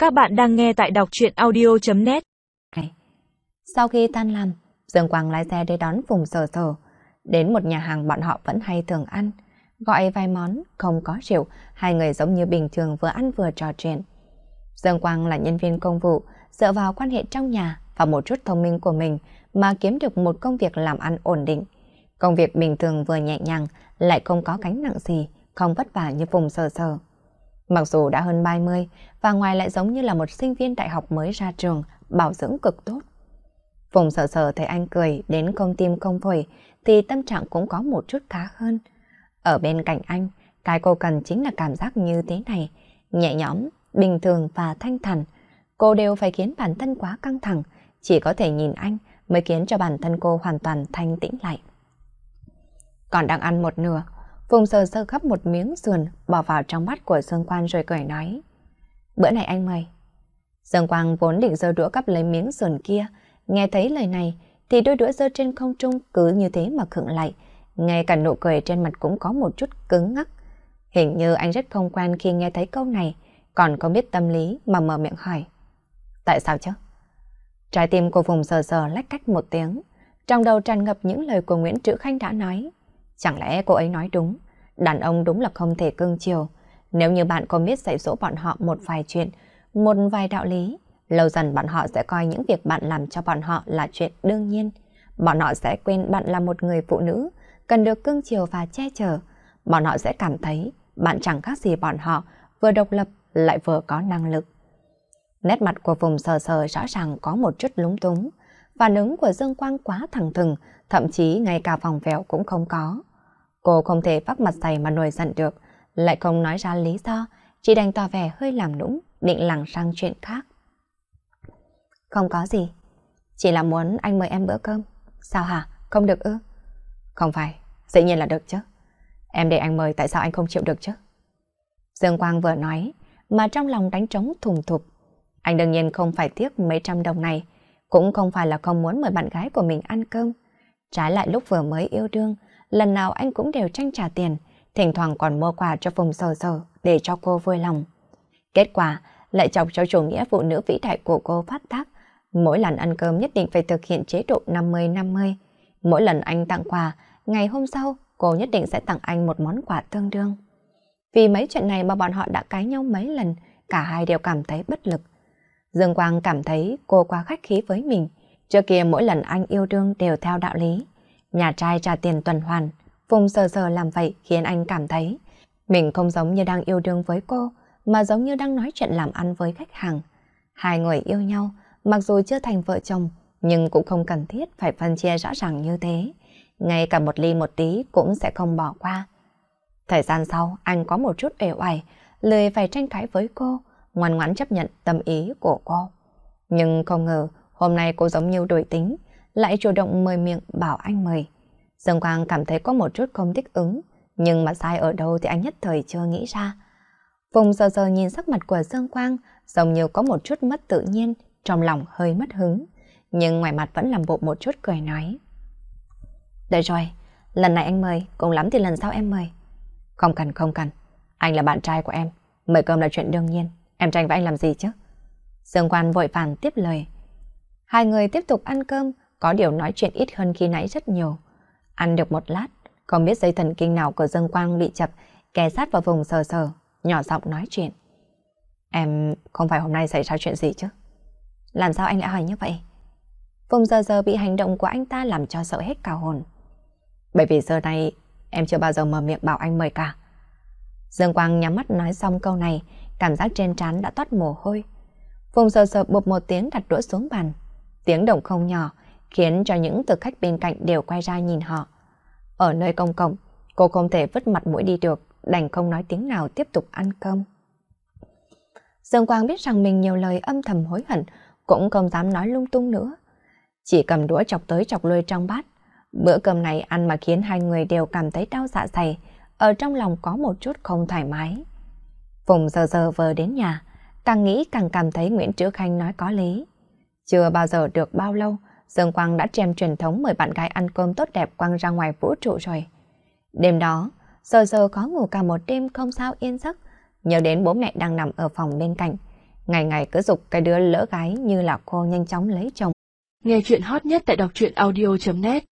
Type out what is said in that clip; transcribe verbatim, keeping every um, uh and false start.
Các bạn đang nghe tại đọc truyện audio chấm net. Sau khi tan làm, Dương Quang lái xe đi đón Phùng Sở Sở. Đến một nhà hàng bọn họ vẫn hay thường ăn. Gọi vài món, không có rượu, hai người giống như bình thường vừa ăn vừa trò chuyện. Dương Quang là nhân viên công vụ, dựa vào quan hệ trong nhà và một chút thông minh của mình mà kiếm được một công việc làm ăn ổn định. Công việc bình thường vừa nhẹ nhàng, lại không có gánh nặng gì, không vất vả như Phùng Sở Sở. Mặc dù đã hơn ba mươi và ngoài lại giống như là một sinh viên đại học mới ra trường, bảo dưỡng cực tốt. Phùng Sở Sở thấy anh cười đến không tim không phổi thì tâm trạng cũng có một chút khá hơn. Ở bên cạnh anh, cái cô cần chính là cảm giác như thế này, nhẹ nhõm, bình thường và thanh thản. Cô đều phải khiến bản thân quá căng thẳng, chỉ có thể nhìn anh mới khiến cho bản thân cô hoàn toàn thanh tĩnh lại. Còn đang ăn một nửa, Phùng Sở Sở gắp một miếng sườn bỏ vào trong bát của Dương Quang rồi cười nói: "Bữa này anh mời." Dương Quang vốn định giơ đũa gắp lấy miếng sườn kia, nghe thấy lời này thì đôi đũa giơ trên không trung cứ như thế mà khựng lại, ngay cả nụ cười trên mặt cũng có một chút cứng ngắc. Hình như anh rất không quen khi nghe thấy câu này, còn không biết tâm lý mà mở miệng hỏi: "Tại sao chứ?" Trái tim của Phùng Sở Sở lách cách một tiếng, trong đầu tràn ngập những lời của Nguyễn Trữ Khanh đã nói. Chẳng lẽ cô ấy nói đúng, đàn ông đúng là không thể cưng chiều. Nếu như bạn không biết dạy dỗ bọn họ một vài chuyện, một vài đạo lý, lâu dần bọn họ sẽ coi những việc bạn làm cho bọn họ là chuyện đương nhiên. Bọn họ sẽ quên bạn là một người phụ nữ, cần được cưng chiều và che chở. Bọn họ sẽ cảm thấy bạn chẳng khác gì bọn họ, vừa độc lập lại vừa có năng lực. Nét mặt của Phùng Sở Sở rõ ràng có một chút lúng túng. Phản ứng của Dương Quang quá thẳng thừng, thậm chí ngay cả vòng vèo cũng không có. Cô không thể vắt mặt dày mà nổi giận được, lại không nói ra lý do, chỉ đành tỏ vẻ hơi làm nũng, định lảng sang chuyện khác. "Không có gì, chỉ là muốn anh mời em bữa cơm." "Sao hả? Không được ư?" "Không phải, dĩ nhiên là được chứ. Em để anh mời tại sao anh không chịu được chứ?" Dương Quang vừa nói, mà trong lòng đánh trống thùng thụp. Anh đương nhiên không phải tiếc mấy trăm đồng này, cũng không phải là không muốn mời bạn gái của mình ăn cơm. Trái lại lúc vừa mới yêu đương, lần nào anh cũng đều tranh trả tiền, thỉnh thoảng còn mua quà cho Phùng Sở Sở để cho cô vui lòng. Kết quả lại chọc cho chủ nghĩa phụ nữ vĩ đại của cô phát tác. Mỗi lần ăn cơm nhất định phải thực hiện chế độ năm mươi năm mươi. Mỗi lần anh tặng quà, ngày hôm sau cô nhất định sẽ tặng anh một món quà tương đương. Vì mấy chuyện này mà bọn họ đã cãi nhau mấy lần, cả hai đều cảm thấy bất lực. Dương Quang cảm thấy cô quá khách khí với mình. Trước kia mỗi lần anh yêu đương đều theo đạo lý, nhà trai trả tiền tuần hoàn. Phùng Sở Sở làm vậy khiến anh cảm thấy mình không giống như đang yêu đương với cô, mà giống như đang nói chuyện làm ăn với khách hàng. Hai người yêu nhau, mặc dù chưa thành vợ chồng, nhưng cũng không cần thiết phải phân chia rõ ràng như thế. Ngay cả một ly một tí cũng sẽ không bỏ qua. Thời gian sau, anh có một chút uể oải, lười phải tranh cãi với cô, ngoan ngoãn chấp nhận tâm ý của cô. Nhưng không ngờ, hôm nay cô giống như đổi tính, lại chủ động mời miệng bảo anh mời. Dương Quang cảm thấy có một chút không thích ứng, nhưng mà sai ở đâu thì anh nhất thời chưa nghĩ ra. Phùng Sở Sở nhìn sắc mặt của Dương Quang, giống như có một chút mất tự nhiên, trong lòng hơi mất hứng, nhưng ngoài mặt vẫn làm bộ một chút cười nói: "Được rồi, lần này anh mời, cùng lắm thì lần sau em mời." "Không cần không cần, anh là bạn trai của em, mời cơm là chuyện đương nhiên, em tranh với anh làm gì chứ?" Dương Quang vội vàng tiếp lời. Hai người tiếp tục ăn cơm, có điều nói chuyện ít hơn khi nãy rất nhiều. Ăn được một lát, không biết dây thần kinh nào của Dương Quang bị chập, kề sát vào Phùng Sở Sở, nhỏ giọng nói chuyện: "Em không phải hôm nay xảy ra chuyện gì chứ?" "Làm sao anh lại hỏi như vậy?" Phùng Sở Sở bị hành động của anh ta làm cho sợ hết cả hồn. "Bởi vì giờ này em chưa bao giờ mở miệng bảo anh mời cả." Dương Quang nhắm mắt nói xong câu này, cảm giác trên trán đã toát mồ hôi. Phùng Sở Sở bụp một tiếng đặt đũa xuống bàn. Tiếng động không nhỏ, khiến cho những thực khách bên cạnh đều quay ra nhìn họ. Ở nơi công cộng, cô không thể vứt mặt mũi đi được, đành không nói tiếng nào tiếp tục ăn cơm. Dương Quang biết rằng mình nhiều lời âm thầm hối hận, cũng không dám nói lung tung nữa. Chỉ cầm đũa chọc tới chọc lui trong bát. Bữa cơm này ăn mà khiến hai người đều cảm thấy đau dạ dày, ở trong lòng có một chút không thoải mái. Phùng Sở Sở vừa đến nhà, càng nghĩ càng cảm thấy Nguyễn Trữ Khanh nói có lý. Chưa bao giờ được bao lâu, Dương Quang đã trèm truyền thống mời bạn gái ăn cơm tốt đẹp quăng ra ngoài vũ trụ rồi. Đêm đó, Sở Sở có ngủ cả một đêm không sao yên giấc, nhớ đến bố mẹ đang nằm ở phòng bên cạnh. ngày ngày cứ giục cái đứa lỡ gái như là cô nhanh chóng lấy chồng. Nghe chuyện hot nhất tại đọc truyện audio chấm net